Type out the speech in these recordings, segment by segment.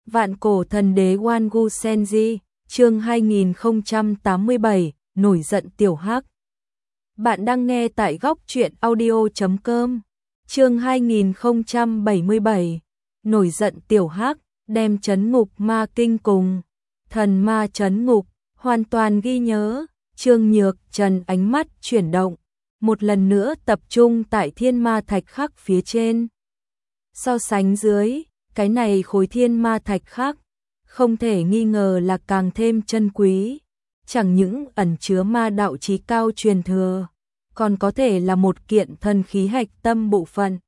Vạn cổ thần đế Wangu Senji, chương 2087, nổi giận tiểu hắc. Bạn đang nghe tại góc truyện audio.com. Chương 2077, nổi giận tiểu hắc, đem trấn ngục ma kinh cùng thần ma trấn ngục, hoàn toàn ghi nhớ. Trương Nhược Trần ánh mắt chuyển động, một lần nữa tập trung tại thiên ma thạch khắc phía trên. So sánh dưới, cái này khối thiên ma thạch khắc, không thể nghi ngờ là càng thêm chân quý, chẳng những ẩn chứa ma đạo chí cao truyền thừa, còn có thể là một kiện thần khí hạch tâm bộ phận.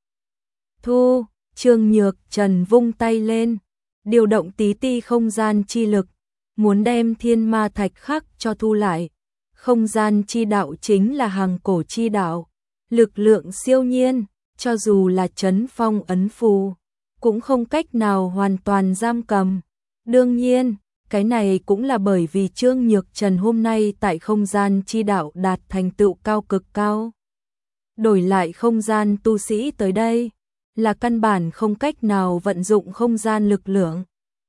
Thu, Trương Nhược Trần vung tay lên, điều động tí ti không gian chi lực, muốn đem thiên ma thạch khắc cho thu lại. Không gian chi đạo chính là hàng cổ chi đạo, lực lượng siêu nhiên, cho dù là trấn phong ấn phù, cũng không cách nào hoàn toàn giam cầm. Đương nhiên, cái này cũng là bởi vì Trương Nhược Trần hôm nay tại không gian chi đạo đạt thành tựu cao cực cao. Đổi lại không gian tu sĩ tới đây, là căn bản không cách nào vận dụng không gian lực lượng.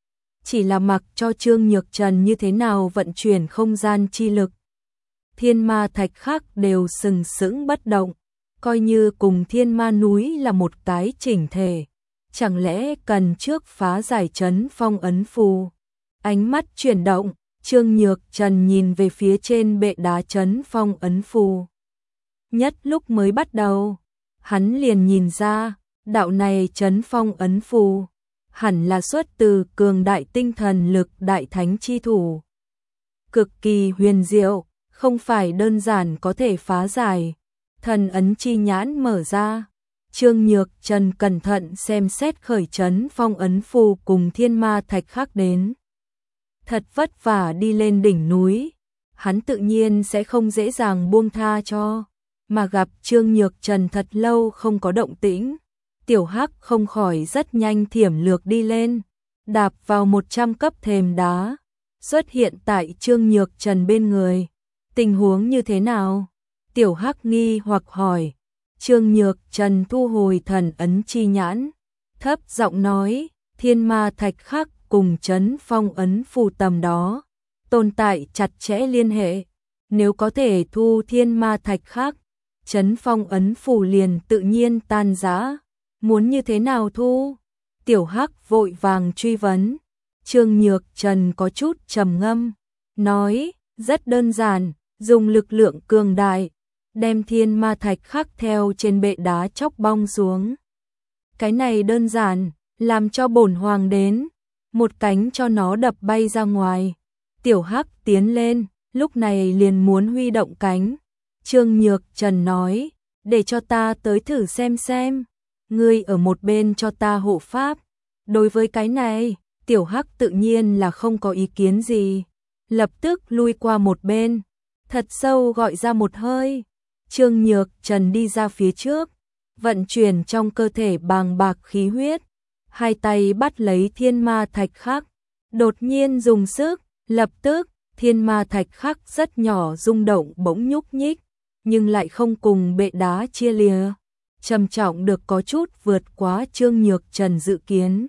Chỉ là mặc cho Trương Nhược Trần như thế nào vận chuyển không gian chi lực, thiên ma thạch khắc đều sừng sững bất động, coi như cùng thiên ma núi là một cái chỉnh thể. Chẳng lẽ cần trước phá giải trấn phong ấn phù? Ánh mắt chuyển động, Trương Nhược Trần nhìn về phía trên bệ đá trấn phong ấn phù. Nhất lúc mới bắt đầu, hắn liền nhìn ra, đạo này trấn phong ấn phù, hẳn là xuất từ cường đại tinh thần lực đại thánh chi thủ. Cực kỳ huyền diệu, không phải đơn giản có thể phá giải. Thần ấn chi nhãn mở ra, Trương Nhược Trần cẩn thận xem xét khởi trấn phong ấn phù cùng thiên ma thạch khắc đến. Thật vất vả đi lên đỉnh núi, hắn tự nhiên sẽ không dễ dàng buông tha cho, mà gặp Trương Nhược Trần thật lâu không có động tĩnh, tiểu hắc không khỏi rất nhanh thiểm lược đi lên, đạp vào 100 cấp thềm đá, xuất hiện tại Trương Nhược Trần bên người. Tình huống như thế nào? Tiểu hắc nghi hoặc hỏi. Trương Nhược Trần thu hồi thần ấn chi nhãn, thấp giọng nói, thiên ma thạch khắc cùng trấn phong ấn phù tầm đó, tồn tại chặt chẽ liên hệ. Nếu có thể thu thiên ma thạch khắc, trấn phong ấn phù liền tự nhiên tan rã. Muốn như thế nào thu? Tiểu hắc vội vàng truy vấn. Trương Nhược Trần có chút trầm ngâm, nói, rất đơn giản, dùng lực lượng cường đại, đem thiên ma thạch khắc theo trên bệ đá chóc bong xuống. Cái này đơn giản, làm cho bổn hoàng đến, một cánh cho nó đập bay ra ngoài. Tiểu hắc tiến lên, lúc này liền muốn huy động cánh. Trương Nhược Trần nói, để cho ta tới thử xem. Ngươi ở một bên cho ta hộ pháp. Đối với cái này, tiểu hắc tự nhiên là không có ý kiến gì, lập tức lui qua một bên, thật sâu gọi ra một hơi. Trương Nhược Trần đi ra phía trước, vận chuyển trong cơ thể bàng bạc khí huyết, hai tay bắt lấy thiên ma thạch khắc, đột nhiên dùng sức, lập tức, thiên ma thạch khắc rất nhỏ rung động bỗng nhúc nhích, nhưng lại không cùng bệ đá chia lìa, trầm trọng được có chút vượt quá Trương Nhược Trần dự kiến.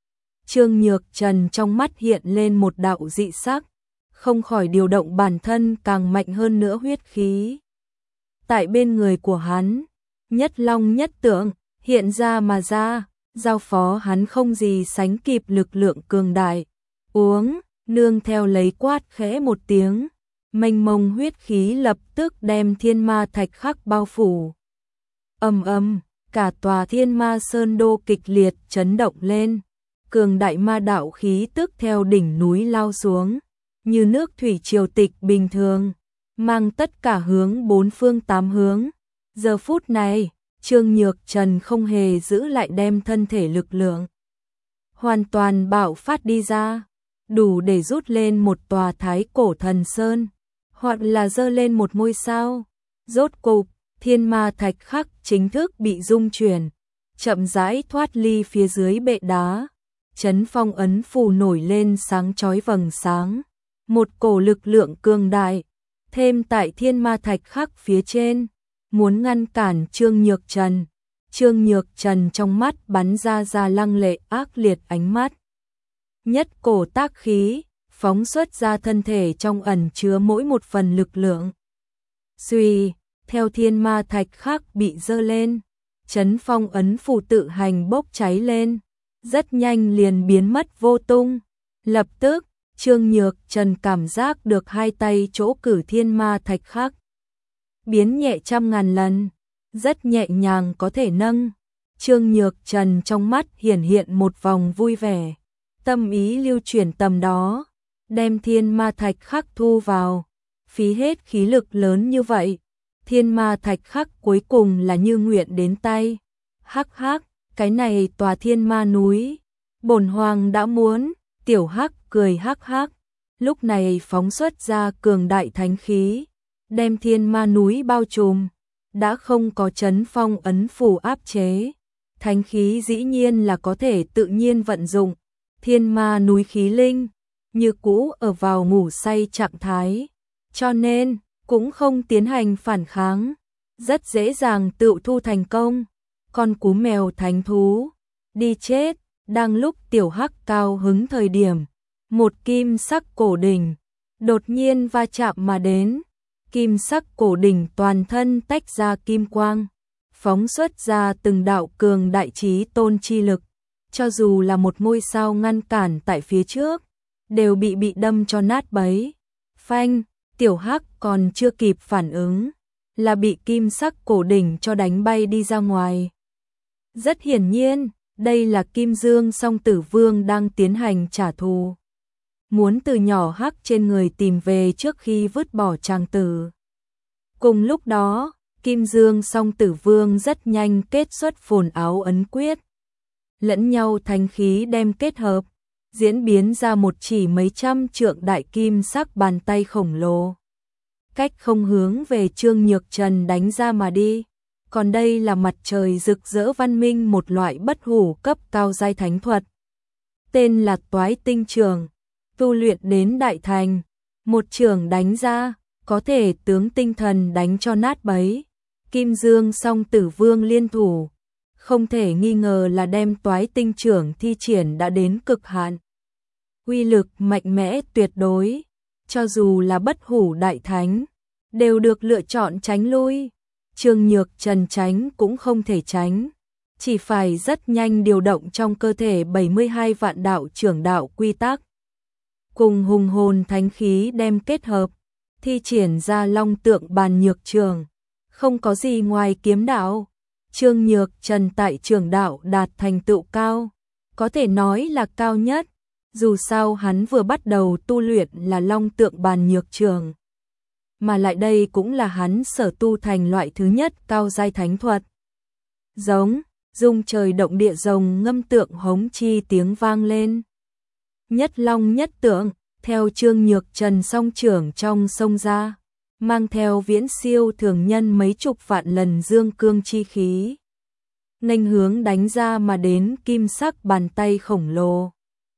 Trương Nhược Trần trong mắt hiện lên một đạo dị sắc, không khỏi điều động bản thân càng mạnh hơn nữa huyết khí. Tại bên người của hắn, nhất long nhất tượng, hiện ra mà ra, giao phó hắn không gì sánh kịp lực lượng cường đại. Uống, nương theo lấy quát khẽ một tiếng, mênh mông huyết khí lập tức đem thiên ma thạch khắc bao phủ. Ầm ầm, cả tòa thiên ma sơn đô kịch liệt chấn động lên, cường đại ma đạo khí tức theo đỉnh núi lao xuống, như nước thủy triều tịch bình thường, mang tất cả hướng bốn phương tám hướng. Giờ phút này, Trương Nhược Trần không hề giữ lại đem thân thể lực lượng hoàn toàn bạo phát đi ra, đủ để rút lên một tòa thái cổ thần sơn, hoặc là dơ lên một ngôi sao. Rốt cục, thiên ma thạch khắc chính thức bị rung chuyển, chậm rãi thoát ly phía dưới bệ đá. Trấn phong ấn phù nổi lên sáng chói vầng sáng, một cổ lực lượng cường đại thêm tại thiên ma thạch khắc phía trên, muốn ngăn cản Trương Nhược Trần. Trương Nhược Trần trong mắt bắn ra lăng lệ ác liệt ánh mắt. nhất cổ tác khí, phóng xuất ra thân thể trong ẩn chứa mỗi một phần lực lượng. Xuy, theo thiên ma thạch khác bị dơ lên, chấn phong ấn phù tự hành bốc cháy lên, rất nhanh liền biến mất vô tung. Lập tức, Trương Nhược Trần cảm giác được hai tay chỗ cử thiên ma thạch khác biến nhẹ trăm ngàn lần, rất nhẹ nhàng có thể nâng. Trương Nhược Trần trong mắt hiển hiện một vòng vui vẻ, tâm ý lưu chuyển tầm đó, đem thiên ma thạch khắc thu vào, phí hết khí lực lớn như vậy, thiên ma thạch khắc cuối cùng là như nguyện đến tay. Hắc hắc, cái này tòa thiên ma núi, bổn hoàng đã muốn. Tiểu Hắc cười hắc hắc, lúc này phóng xuất ra cường đại thánh khí, đem thiên ma núi bao trùm, đã không có chấn phong ấn phù áp chế. Thánh khí dĩ nhiên là có thể tự nhiên vận dụng, thiên ma núi khí linh, như cũ ở vào ngủ say trạng thái, cho nên cũng không tiến hành phản kháng, rất dễ dàng tự thu thành công. Con cú mèo thánh thú, đi chết. Đang lúc Tiểu Hắc cao hứng thời điểm, một kim sắc cổ đỉnh đột nhiên va chạm mà đến, kim sắc cổ đỉnh toàn thân tách ra kim quang, phóng xuất ra từng đạo cường đại chí tôn chi lực, cho dù là một ngôi sao ngăn cản tại phía trước, đều bị đâm cho nát bấy. Phanh, Tiểu Hắc còn chưa kịp phản ứng, là bị kim sắc cổ đỉnh cho đánh bay đi ra ngoài. Rất hiển nhiên, đây là Kim Dương Song Tử Vương đang tiến hành trả thù, muốn từ nhỏ Hắc trên người tìm về trước khi vứt bỏ chàng tử. Cùng lúc đó, Kim Dương Song Tử Vương rất nhanh kết xuất phồn áo ấn quyết, lẫn nhau thánh khí đem kết hợp, diễn biến ra một chỉ mấy trăm trượng đại kim sắc bàn tay khổng lồ, cách không hướng về Trương Nhược Trần đánh ra mà đi. Còn đây là mặt trời rực rỡ văn minh, một loại bất hủ cấp cao giai thánh thuật, tên là Toái Tinh Trường, tu luyện đến đại thành, một trường đánh ra có thể tướng tinh thần đánh cho nát bấy. Kim Dương Song Tử Vương liên thủ, không thể nghi ngờ là đem Toái Tinh Trường thi triển đã đến cực hạn, uy lực mạnh mẽ tuyệt đối, cho dù là bất hủ đại thánh đều được lựa chọn tránh lui. Trương Nhược Trần tránh cũng không thể tránh, chỉ phải rất nhanh điều động trong cơ thể 72 vạn đạo trưởng đạo quy tắc, cùng hùng hồn thánh khí đem kết hợp, thi triển ra long tượng bàn nhược trường, không có gì ngoài kiếm đạo. Trương Nhược Trần tại trường đạo đạt thành tựu cao, có thể nói là cao nhất, dù sao hắn vừa bắt đầu tu luyện là long tượng bàn nhược trường, mà lại đây cũng là hắn sở tu thành loại thứ nhất cao giai thánh thuật. Giống, rung trời động địa rồng ngâm tượng hống chi tiếng vang lên. Nhất long nhất tượng, theo Trương Nhược Trần song trưởng trong sông ra, mang theo viễn siêu thường nhân mấy chục vạn lần dương cương chi khí, nghênh hướng đánh ra mà đến kim sắc bàn tay khổng lồ.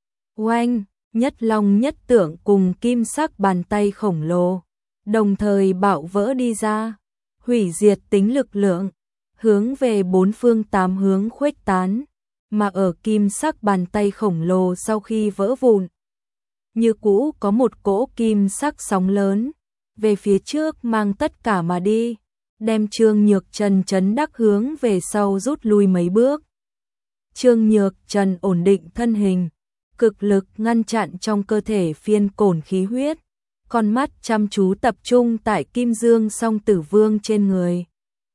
Oanh, nhất long nhất tượng cùng kim sắc bàn tay khổng lồ đồng thời bạo vỡ đi ra, hủy diệt tính lực lượng, hướng về bốn phương tám hướng khuếch tán, mà ở kim sắc bàn tay khổng lồ sau khi vỡ vụn, như cũ có một cỗ kim sắc sóng lớn, về phía trước mang tất cả mà đi, đem Trương Nhược Trần chấn đắc hướng về sau rút lui mấy bước. Trương Nhược Trần ổn định thân hình, cực lực ngăn chặn trong cơ thể phiên cổn khí huyết, con mắt chăm chú tập trung tại Kim Dương Song Tử Vương trên người.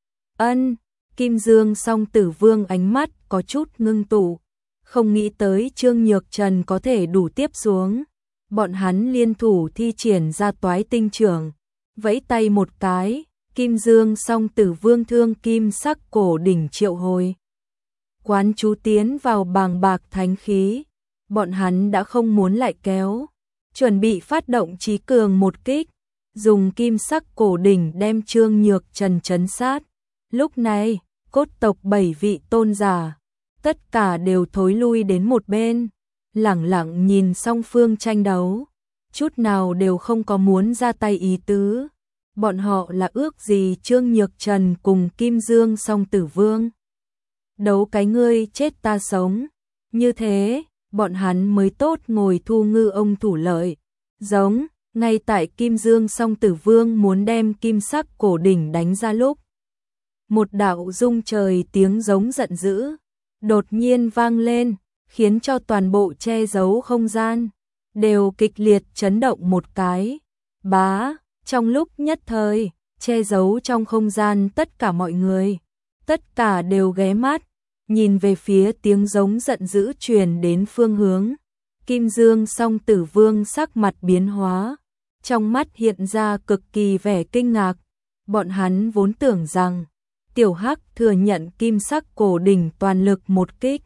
Kim Dương Song Tử Vương ánh mắt có chút ngưng tụ, không nghĩ tới Trương Nhược Trần có thể đủ tiếp xuống. Bọn hắn liên thủ thi triển ra Toái Tinh Trường, vẫy tay một cái, Kim Dương Song Tử Vương thương kim sắc cổ đỉnh triệu hồi, quán chú tiến vào bàng bạc thánh khí. Bọn hắn đã không muốn lại kéo, chuẩn bị phát động chí cường một kích, dùng kim sắc cổ đỉnh đem Trương Nhược Trần trấn sát. Lúc này, cốt tộc 7 vị tôn giả, tất cả đều thối lui đến một bên, lẳng lặng nhìn song phương tranh đấu, chút nào đều không có muốn ra tay ý tứ. Bọn họ là ước gì Trương Nhược Trần cùng Kim Dương Song Tử Vương đấu cái ngươi chết ta sống, như thế bọn hắn mới tốt ngồi thu ngư ông thủ lợi. Giống, ngay tại Kim Dương Song Tử Vương muốn đem kim sắc cổ đỉnh đánh ra lúc. Một đạo rung trời tiếng giống giận dữ, đột nhiên vang lên, khiến cho toàn bộ che giấu không gian, đều kịch liệt chấn động một cái. Bá, trong lúc nhất thời, che giấu trong không gian tất cả mọi người, tất cả đều ghé mắt, nhìn về phía tiếng giống giận dữ truyền đến phương hướng. Kim Dương Song Tử Vương sắc mặt biến hóa, trong mắt hiện ra cực kỳ vẻ kinh ngạc. Bọn hắn vốn tưởng rằng Tiểu Hắc thừa nhận kim sắc cổ đỉnh toàn lực một kích,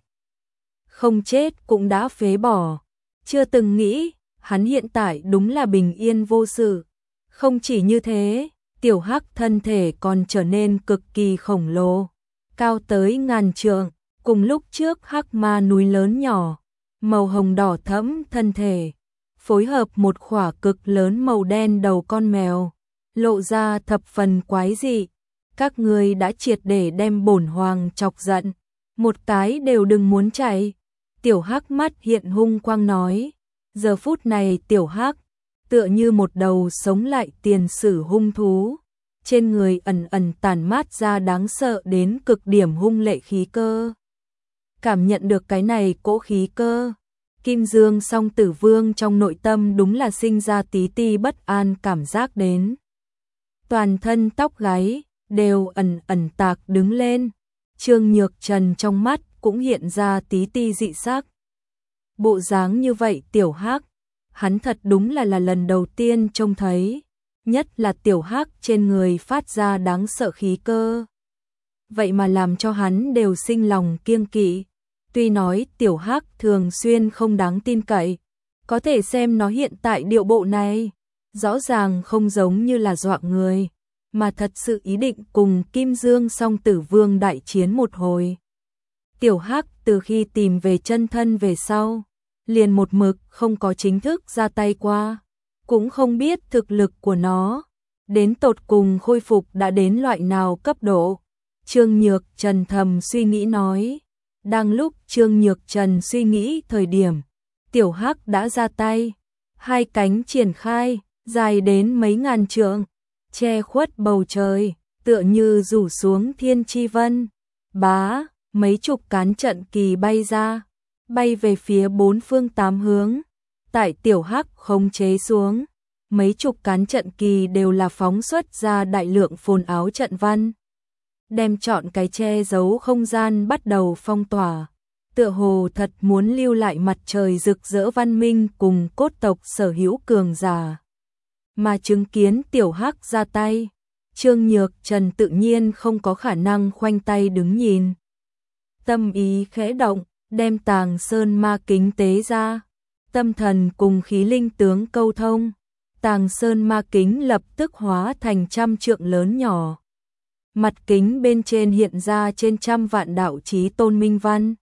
không chết cũng đã phế bỏ, chưa từng nghĩ hắn hiện tại đúng là bình yên vô sự. Không chỉ như thế, Tiểu Hắc thân thể còn trở nên cực kỳ khổng lồ, cao tới ngàn trượng, cùng lúc trước Hắc Ma núi lớn nhỏ, màu hồng đỏ thẫm thân thể, phối hợp một khỏa cực lớn màu đen đầu con mèo, lộ ra thập phần quái dị. Các ngươi đã triệt để đem bổn hoàng chọc giận, một cái đều đừng muốn chạy. Tiểu Hắc mắt hiện hung quang nói, giờ phút này Tiểu Hắc tựa như một đầu sống lại tiền sử hung thú, trên người ẩn ẩn tản mát ra đáng sợ đến cực điểm hung lệ khí cơ. Cảm nhận được cái này cỗ khí cơ, Kim Dương Song Tử Vương trong nội tâm đúng là sinh ra tí ti bất an cảm giác đến. Toàn thân tóc gáy đều ẩn ẩn tạc đứng lên, Trương Nhược Trần trong mắt cũng hiện ra tí ti dị sắc. Bộ dáng như vậy Tiểu Hắc, hắn thật đúng là lần đầu tiên trông thấy, nhất là Tiểu Hắc trên người phát ra đáng sợ khí cơ. Vậy mà làm cho hắn đều sinh lòng kiêng kỵ. Tuy nói Tiểu Hắc thường xuyên không đáng tin cậy, có thể xem nó hiện tại điệu bộ này, rõ ràng không giống như là dọa người, mà thật sự ý định cùng Kim Dương Song Tử Vương đại chiến một hồi. Tiểu Hắc từ khi tìm về chân thân về sau, liền một mực không có chính thức ra tay qua, cũng không biết thực lực của nó đến tột cùng khôi phục đã đến loại nào cấp độ. Trương Nhược Trần thầm suy nghĩ nói. Đang lúc Trương Nhược Trần suy nghĩ thời điểm, Tiểu Hắc đã ra tay, hai cánh triển khai, dài đến mấy ngàn trượng, che khuất bầu trời, tựa như rủ xuống thiên chi vân. Bá, mấy chục cán trận kỳ bay ra, bay về phía bốn phương tám hướng. Tại Tiểu Hắc khống chế xuống, mấy chục cán trận kỳ đều là phóng xuất ra đại lượng phồn áo trận văn, đem chọn cái che giấu không gian bắt đầu phong tỏa, tựa hồ thật muốn lưu lại mặt trời rực rỡ văn minh cùng cốt tộc sở hữu cường giả. Mà chứng kiến Tiểu Hắc ra tay, Trương Nhược Trần tự nhiên không có khả năng khoanh tay đứng nhìn. Tâm ý khẽ động, đem Tàng Sơn Ma Kính tế ra, tâm thần cùng khí linh tướng câu thông, Tàng Sơn Ma Kính lập tức hóa thành trăm trượng lớn nhỏ. Mặt kính bên trên hiện ra trên trăm vạn đạo chí tôn minh văn.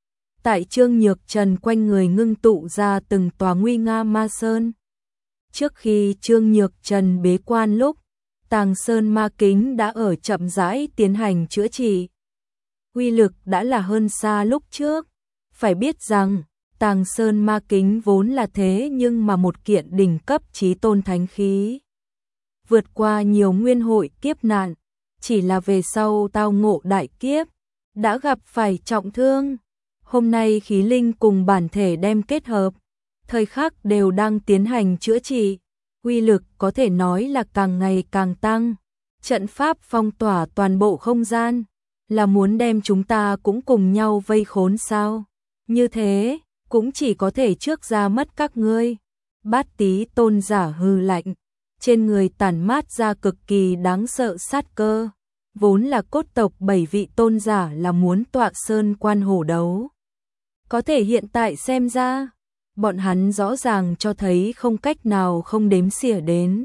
Tại Trương Nhược Trần quanh người ngưng tụ ra từng tòa nguy nga ma sơn. Trước khi Trương Nhược Trần bế quan lúc, Tàng Sơn Ma Kính đã ở chậm rãi tiến hành chữa trị. Uy lực đã là hơn xa lúc trước. Phải biết rằng, Tàng Sơn Ma Kính vốn là thế nhưng mà một kiện đỉnh cấp chí tôn thánh khí. Vượt qua nhiều nguyên hội kiếp nạn, chỉ là về sau tao ngộ đại kiếp, đã gặp phải trọng thương. Hôm nay khí linh cùng bản thể đem kết hợp, thời khắc đều đang tiến hành chữa trị, uy lực có thể nói là càng ngày càng tăng. Trận pháp phong tỏa toàn bộ không gian, là muốn đem chúng ta cũng cùng nhau vây khốn sao? Như thế, cũng chỉ có thể trước ra mất các ngươi. Bát Tý tôn giả hừ lạnh, trên người tản mát ra cực kỳ đáng sợ sát cơ. Vốn là cốt tộc 7 vị tôn giả là muốn tọa sơn quan hổ đấu. Có thể hiện tại xem ra, bọn hắn rõ ràng cho thấy không cách nào không đếm xỉa đến.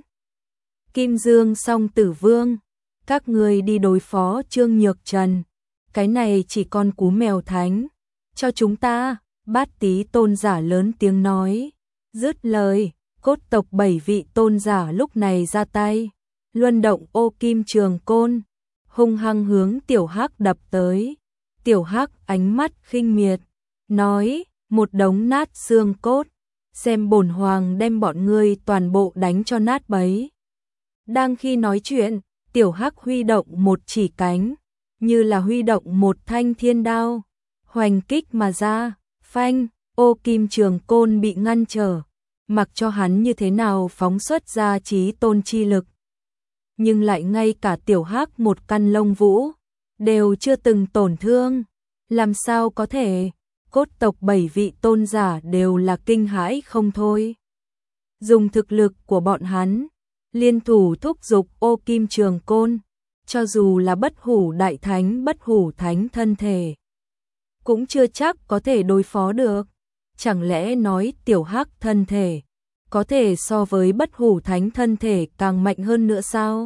Kim Dương Song Tử Vương, các ngươi đi đối phó Trương Nhược Trần, cái này chỉ con cú mèo thánh, cho chúng ta. Bát Tý tôn giả lớn tiếng nói, dứt lời, cốt tộc 7 vị tôn giả lúc này ra tay, luân động ô kim trường côn, hung hăng hướng Tiểu Hắc đập tới. Tiểu Hắc ánh mắt khinh miệt, nói, một đống nát xương cốt, xem bổn hoàng đem bọn ngươi toàn bộ đánh cho nát bấy. Đang khi nói chuyện, tiểu hắc huy động một chỉ cánh, như là huy động một thanh thiên đao, hoành kích mà ra, phanh, ô kim trường côn bị ngăn trở, mặc cho hắn như thế nào phóng xuất ra chí tôn chi lực. Nhưng lại ngay cả tiểu hắc một căn lông vũ, đều chưa từng tổn thương, làm sao có thể, cốt tộc 7 vị tôn giả đều là kinh hãi không thôi. Dùng thực lực của bọn hắn, liên thủ thúc giục ô kim trường côn, cho dù là bất hủ đại thánh bất hủ thánh thân thể, cũng chưa chắc có thể đối phó được. Chẳng lẽ nói tiểu hắc thân thể, có thể so với bất hủ thánh thân thể càng mạnh hơn nữa sao?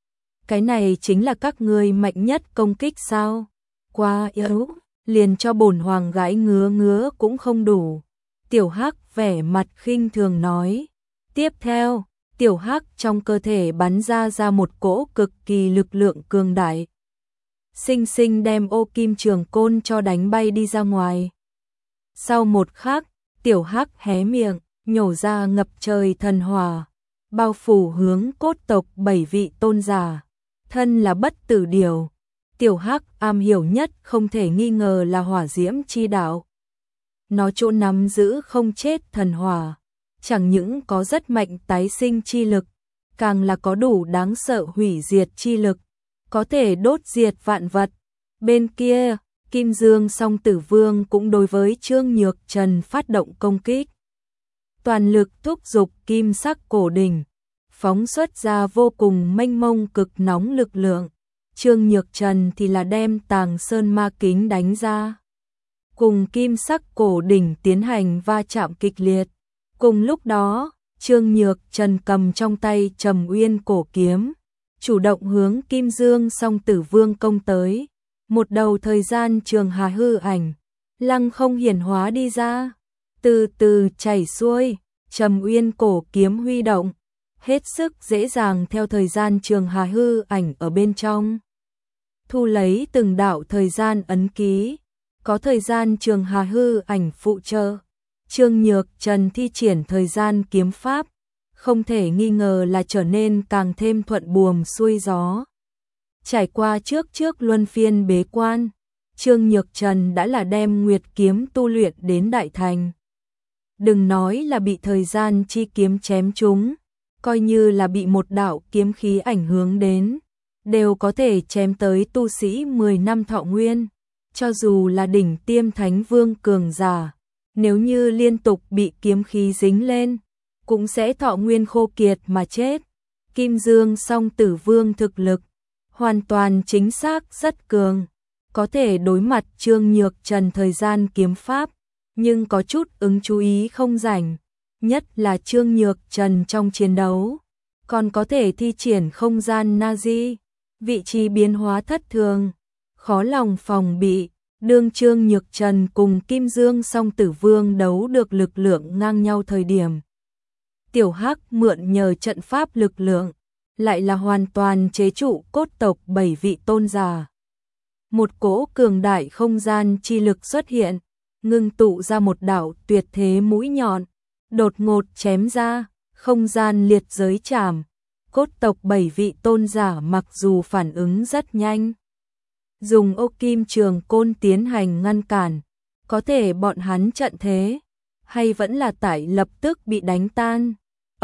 Cái này chính là các ngươi mạnh nhất công kích sao? Quá yếu, liền cho bổn hoàng gãi ngứa ngứa cũng không đủ. Tiểu hắc vẻ mặt khinh thường nói. Tiếp theo, tiểu hắc trong cơ thể bắn ra một cỗ cực kỳ lực lượng cường đại, sinh sinh đem ô kim trường côn cho đánh bay đi ra ngoài. Sau một khắc, tiểu hắc hé miệng, nhổ ra ngập trời thần hỏa, bao phủ hướng cốt tộc 7 vị tôn giả. Thân là bất tử điểu, tiểu hắc am hiểu nhất không thể nghi ngờ là hỏa diễm chi đạo. Nó chỗ nắm giữ không chết thần hỏa, chẳng những có rất mạnh tái sinh chi lực, càng là có đủ đáng sợ hủy diệt chi lực, có thể đốt diệt vạn vật. Bên kia, Kim Dương Song Tử Vương cũng đối với Trương Nhược Trần phát động công kích. Toàn lực thúc giục kim sắc cổ đỉnh, phóng xuất ra vô cùng mênh mông cực nóng lực lượng. Trương Nhược Trần thì là đem Tàng Sơn Ma Kính đánh ra, cùng kim sắc cổ đỉnh tiến hành va chạm kịch liệt. Cùng lúc đó, Trương Nhược Trần cầm trong tay Trầm Uyên cổ kiếm, chủ động hướng Kim Dương Song Tử Vương công tới. Một đầu thời gian trường hà hư ảnh, lăng không hiển hóa đi ra, từ từ chảy xuôi, Trầm Uyên cổ kiếm huy động, hết sức dễ dàng theo thời gian trường hà hư ảnh ở bên trong, thu lấy từng đạo thời gian ấn ký, có thời gian trường hà hư ảnh phụ trợ. Trương Nhược Trần thi triển thời gian kiếm pháp, không thể nghi ngờ là trở nên càng thêm thuận buồm xuôi gió. Trải qua trước luân phiên bế quan, Trương Nhược Trần đã là đem Nguyệt kiếm tu luyện đến đại thành. Đừng nói là bị thời gian chi kiếm chém trúng, coi như là bị một đạo kiếm khí ảnh hưởng đến, đều có thể chém tới tu sĩ 10 năm thọ nguyên. Cho dù là đỉnh tiêm thánh vương cường giả, nếu như liên tục bị kiếm khí dính lên, cũng sẽ thọ nguyên khô kiệt mà chết. Kim Dương Song Tử Vương thực lực hoàn toàn chính xác rất cường, có thể đối mặt Trương Nhược Trần thời gian kiếm pháp, nhưng có chút ứng chú ý không rảnh, nhất là Trương Nhược Trần trong chiến đấu, còn có thể thi triển không gian Nazi, vị trí biến hóa thất thường, khó lòng phòng bị. Đương Trương Nhược Trần cùng Kim Dương Song Tử Vương đấu được lực lượng ngang nhau thời điểm, tiểu hắc mượn nhờ trận pháp lực lượng, lại là hoàn toàn chế trụ cốt tộc 7 vị tôn giả. Một cỗ cường đại không gian chi lực xuất hiện, ngưng tụ ra một đạo tuyệt thế mũi nhọn, đột ngột chém ra, không gian liệt giới chảm. Cốt tộc 7 vị tôn giả mặc dù phản ứng rất nhanh, dùng ô kim trường côn tiến hành ngăn cản, có thể bọn hắn trận thế, hay vẫn là tại lập tức bị đánh tan.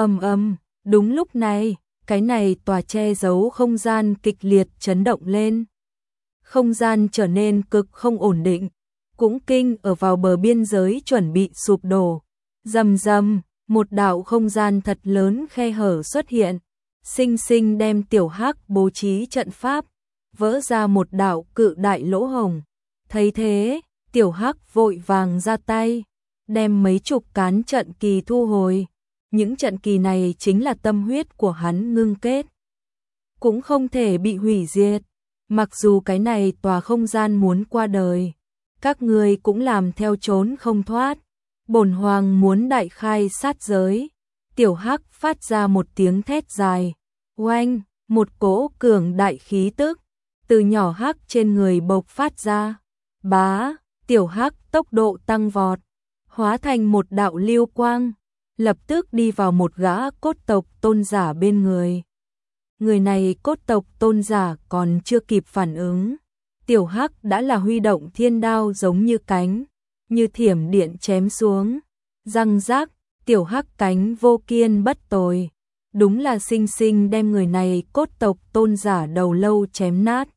Đúng lúc này, cái này tòa che giấu không gian kịch liệt chấn động lên. Không gian trở nên cực không ổn định, cũng kinh ở vào bờ biên giới chuẩn bị sụp đổ. Rầm rầm, một đạo không gian thật lớn khe hở xuất hiện, sinh sinh đem tiểu hắc bố trí trận pháp, vỡ ra một đạo cự đại lỗ hổng. Thấy thế, tiểu hắc vội vàng ra tay, đem mấy chục cán trận kỳ thu hồi. Những trận kỳ này chính là tâm huyết của hắn ngưng kết, cũng không thể bị hủy diệt. Mặc dù cái này tòa không gian muốn qua đời, các ngươi cũng làm theo trốn không thoát. Bổn hoàng muốn đại khai sát giới. Tiểu hắc phát ra một tiếng thét dài, oanh, một cỗ cường đại khí tức từ nhỏ hắc trên người bộc phát ra. Bá, tiểu hắc tốc độ tăng vọt, hóa thành một đạo lưu quang, lập tức đi vào một gã cốt tộc tôn giả bên người. Người này cốt tộc tôn giả còn chưa kịp phản ứng, Tiểu Hắc đã là huy động thiên đao giống như cánh, như thiểm điện chém xuống, răng rác, Tiểu Hắc cánh vô kiên bất tồi, đúng là xinh xinh đem người này cốt tộc tôn giả đầu lâu chém nát.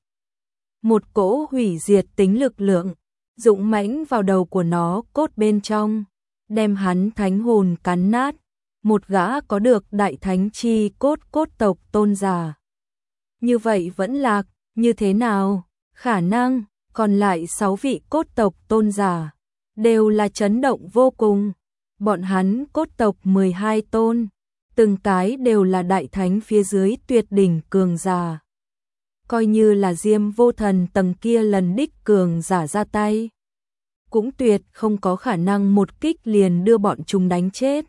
Một cỗ hủy diệt tính lực lượng dũng mãnh vào đầu của nó cốt bên trong, đem hắn thánh hồn cắn nát. Một gã có được đại thánh chi cốt tộc tôn giả, như vậy vẫn lạc, như thế nào? Khả năng còn lại 6 vị cốt tộc tôn giả đều là chấn động vô cùng. Bọn hắn cốt tộc 12 tôn, từng cái đều là đại thánh phía dưới tuyệt đỉnh cường giả. Coi như là Diêm Vô Thần tầng kia lần đích cường giả ra tay, cũng tuyệt không có khả năng một kích liền đưa bọn chúng đánh chết.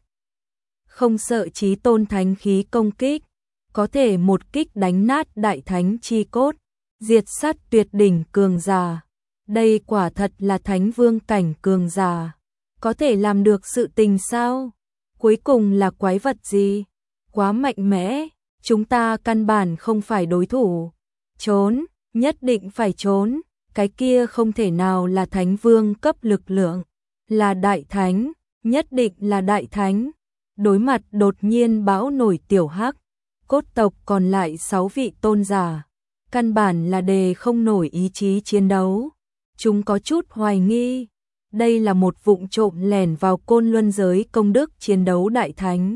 Không sợ chí tôn thánh khí công kích, có thể một kích đánh nát đại thánh chi cốt, diệt sát tuyệt đỉnh cường giả. Đây quả thật là thánh vương cảnh cường giả, có thể làm được sự tình sao? Cuối cùng là quái vật gì? Quá mạnh mẽ, chúng ta căn bản không phải đối thủ. Trốn, nhất định phải trốn, cái kia không thể nào là thánh vương cấp lực lượng, là đại thánh, nhất định là đại thánh. Đối mặt đột nhiên bão nổi Tiểu Hắc, cốt tộc còn lại 6 vị tôn giả, căn bản là đề không nổi ý chí chiến đấu. Chúng có chút hoài nghi, đây là một vụng trộm lẻn vào Côn Luân giới công đức chiến đấu đại thánh.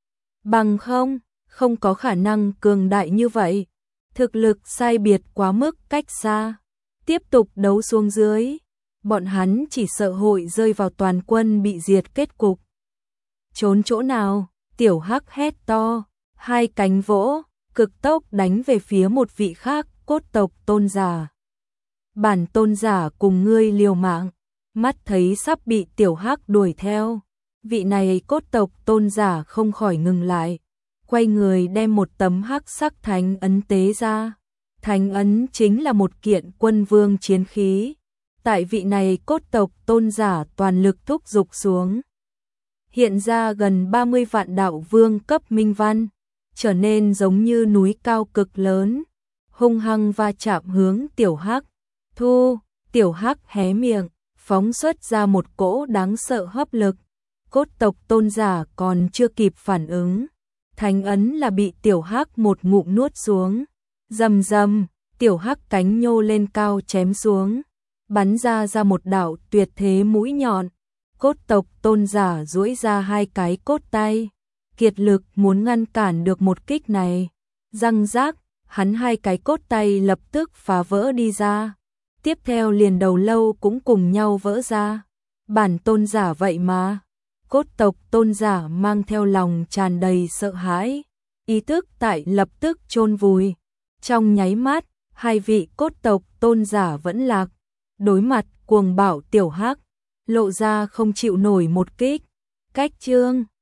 Bằng không có khả năng cường đại như vậy, thực lực sai biệt quá mức cách xa. Tiếp tục đấu xuống dưới, bọn hắn chỉ sợ hội rơi vào toàn quân bị diệt kết cục. Trốn chỗ nào? Tiểu Hắc hét to, hai cánh vỗ, cực tốc đánh về phía một vị khác cốt tộc tôn giả. Bản tôn giả cùng ngươi liều mạng, mắt thấy sắp bị Tiểu Hắc đuổi theo, vị này cốt tộc tôn giả không khỏi ngừng lại, quay người đem một tấm hắc sắc thánh ấn tế ra. Thánh ấn chính là một kiện quân vương chiến khí, tại vị này cốt tộc tôn giả toàn lực thúc dục xuống, hiện ra gần 30 vạn đạo vương cấp minh văn, trở nên giống như núi cao cực lớn, hung hăng va chạm hướng Tiểu Hắc. Tiểu Hắc hé miệng, phóng xuất ra một cỗ đáng sợ hấp lực. Cốt tộc tôn giả còn chưa kịp phản ứng, thánh ấn là bị Tiểu Hắc một ngụm nuốt xuống. Rầm rầm, Tiểu Hắc cánh nhô lên cao chém xuống, bắn ra một đạo tuyệt thế mũi nhọn. Cốt tộc tôn giả duỗi ra hai cái cốt tay, kiệt lực muốn ngăn cản được một kích này. Răng rác, hắn hai cái cốt tay lập tức phá vỡ đi ra. Tiếp theo liền đầu lâu cũng cùng nhau vỡ ra. Bản tôn giả vậy mà. Cốt tộc tôn giả mang theo lòng tràn đầy sợ hãi, ý thức tại lập tức chôn vùi. Trong nháy mắt, hai vị cốt tộc tôn giả vẫn lạc, đối mặt cuồng bạo Tiểu Hắc, lộ ra không chịu nổi một kích. Cách chương